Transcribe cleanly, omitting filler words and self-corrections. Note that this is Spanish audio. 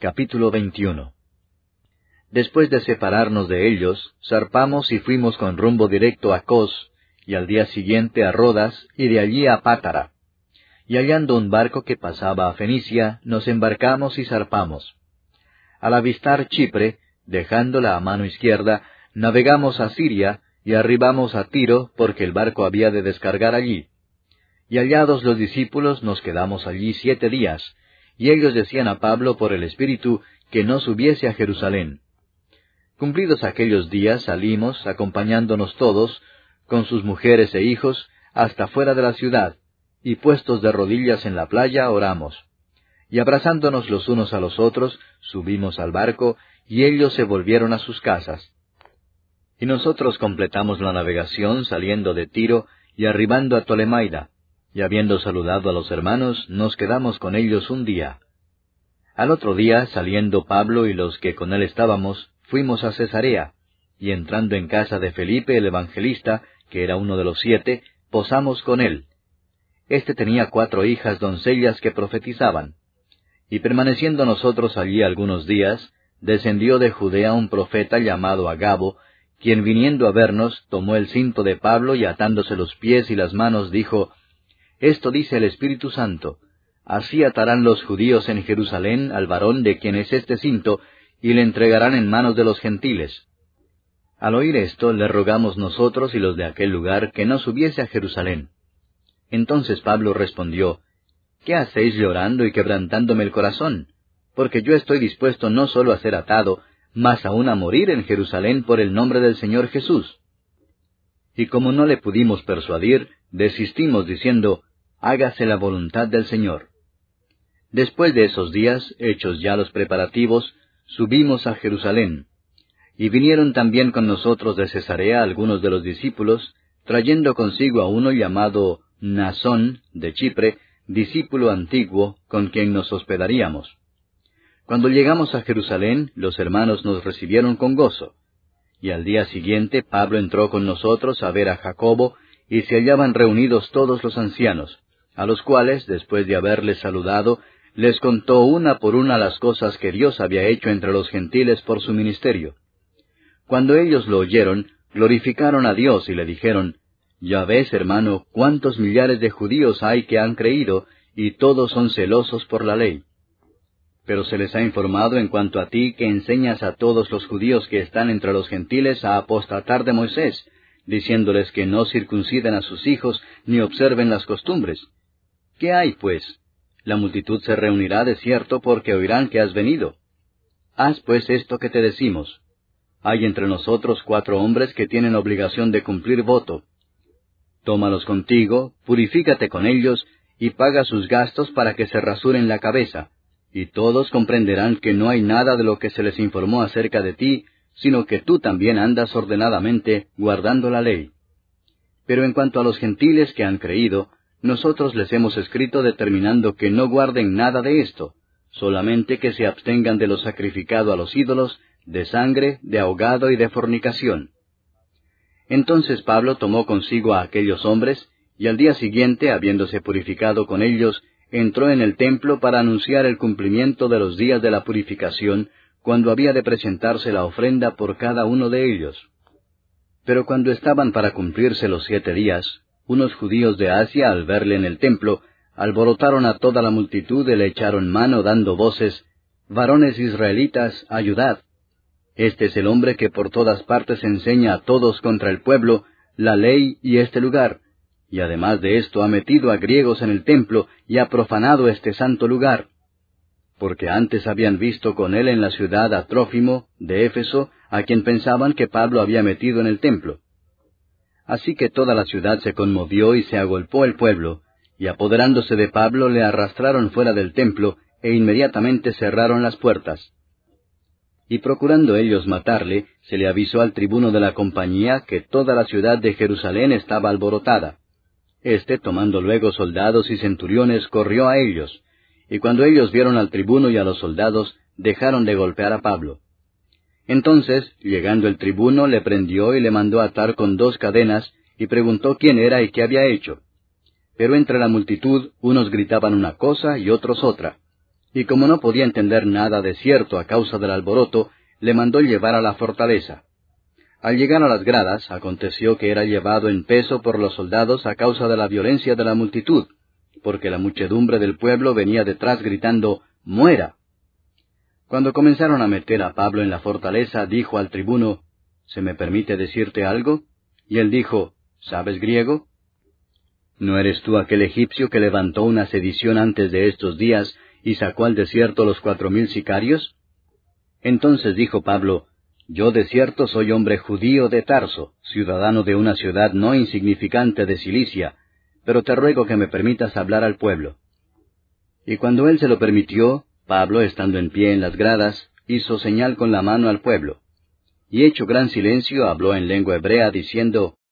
Capítulo 21. Después de separarnos de ellos, zarpamos y fuimos con rumbo directo a Cos, y al día siguiente a Rodas, y de allí a Pátara. Y hallando un barco que pasaba a Fenicia, nos embarcamos y zarpamos. Al avistar Chipre, dejándola a mano izquierda, navegamos a Siria, y arribamos a Tiro, porque el barco había de descargar allí. Y hallados los discípulos, nos quedamos allí 7 días, y ellos decían a Pablo por el Espíritu que no subiese a Jerusalén. Cumplidos aquellos días salimos, acompañándonos todos, con sus mujeres e hijos, hasta fuera de la ciudad, y puestos de rodillas en la playa oramos. Y abrazándonos los unos a los otros, subimos al barco, y ellos se volvieron a sus casas. Y nosotros completamos la navegación saliendo de Tiro y arribando a Tolemaida, y habiendo saludado a los hermanos, nos quedamos con ellos un día. Al otro día, saliendo Pablo y los que con él estábamos, fuimos a Cesarea, y entrando en casa de Felipe el evangelista, que era uno de los 7, posamos con él. Este tenía 4 hijas doncellas que profetizaban. Y permaneciendo nosotros allí algunos días, descendió de Judea un profeta llamado Agabo, quien viniendo a vernos, tomó el cinto de Pablo y atándose los pies y las manos, dijo: Esto dice el Espíritu Santo: Así atarán los judíos en Jerusalén al varón de quien es este cinto, y le entregarán en manos de los gentiles. Al oír esto, le rogamos nosotros y los de aquel lugar que no subiese a Jerusalén. Entonces Pablo respondió: ¿Qué hacéis llorando y quebrantándome el corazón? Porque yo estoy dispuesto no solo a ser atado, mas aún a morir en Jerusalén por el nombre del Señor Jesús. Y como no le pudimos persuadir, desistimos diciendo: Hágase la voluntad del Señor. Después de esos días, hechos ya los preparativos, subimos a Jerusalén. Y vinieron también con nosotros de Cesarea algunos de los discípulos, trayendo consigo a uno llamado Mnasón de Chipre, discípulo antiguo, con quien nos hospedaríamos. Cuando llegamos a Jerusalén, los hermanos nos recibieron con gozo. Y al día siguiente Pablo entró con nosotros a ver a Jacobo, y se hallaban reunidos todos los ancianos, a los cuales, después de haberles saludado, les contó una por una las cosas que Dios había hecho entre los gentiles por su ministerio. Cuando ellos lo oyeron, glorificaron a Dios y le dijeron: Ya ves, hermano, cuántos millares de judíos hay que han creído, y todos son celosos por la ley. Pero se les ha informado en cuanto a ti que enseñas a todos los judíos que están entre los gentiles a apostatar de Moisés, diciéndoles que no circunciden a sus hijos ni observen las costumbres. ¿Qué hay, pues? La multitud se reunirá de cierto porque oirán que has venido. Haz pues esto que te decimos. Hay entre nosotros 4 hombres que tienen obligación de cumplir voto. Tómalos contigo, purifícate con ellos, y paga sus gastos para que se rasuren la cabeza, y todos comprenderán que no hay nada de lo que se les informó acerca de ti, sino que tú también andas ordenadamente, guardando la ley. Pero en cuanto a los gentiles que han creído, nosotros les hemos escrito determinando que no guarden nada de esto, solamente que se abstengan de lo sacrificado a los ídolos, de sangre, de ahogado y de fornicación. Entonces Pablo tomó consigo a aquellos hombres, y al día siguiente, habiéndose purificado con ellos, entró en el templo para anunciar el cumplimiento de los días de la purificación, cuando había de presentarse la ofrenda por cada uno de ellos. Pero cuando estaban para cumplirse los 7 días, unos judíos de Asia, al verle en el templo, alborotaron a toda la multitud y le echaron mano dando voces: Varones israelitas, ayudad. Este es el hombre que por todas partes enseña a todos contra el pueblo, la ley y este lugar, y además de esto ha metido a griegos en el templo y ha profanado este santo lugar. Porque antes habían visto con él en la ciudad a Trófimo, de Éfeso, a quien pensaban que Pablo había metido en el templo. Así que toda la ciudad se conmovió y se agolpó el pueblo, y apoderándose de Pablo le arrastraron fuera del templo, e inmediatamente cerraron las puertas. Y procurando ellos matarle, se le avisó al tribuno de la compañía que toda la ciudad de Jerusalén estaba alborotada. Este, tomando luego soldados y centuriones, corrió a ellos, y cuando ellos vieron al tribuno y a los soldados, dejaron de golpear a Pablo. Entonces, llegando el tribuno, le prendió y le mandó atar con 2 cadenas, y preguntó quién era y qué había hecho. Pero entre la multitud, unos gritaban una cosa y otros otra. y como no podía entender nada de cierto a causa del alboroto, le mandó llevar a la fortaleza. Al llegar a las gradas, aconteció que era llevado en peso por los soldados a causa de la violencia de la multitud, porque la muchedumbre del pueblo venía detrás gritando, «¡Muera!». Cuando comenzaron a meter a Pablo en la fortaleza, dijo al tribuno, «¿Se me permite decirte algo?». Y él dijo, «¿Sabes griego? ¿No eres tú aquel egipcio que levantó una sedición antes de estos días y sacó al desierto los 4000 sicarios? Entonces dijo Pablo, «Yo de cierto soy hombre judío de Tarso, ciudadano de una ciudad no insignificante de Cilicia, pero te ruego que me permitas hablar al pueblo». Y cuando él se lo permitió, Pablo, estando en pie en las gradas, hizo señal con la mano al pueblo. Y hecho gran silencio, habló en lengua hebrea, diciendo,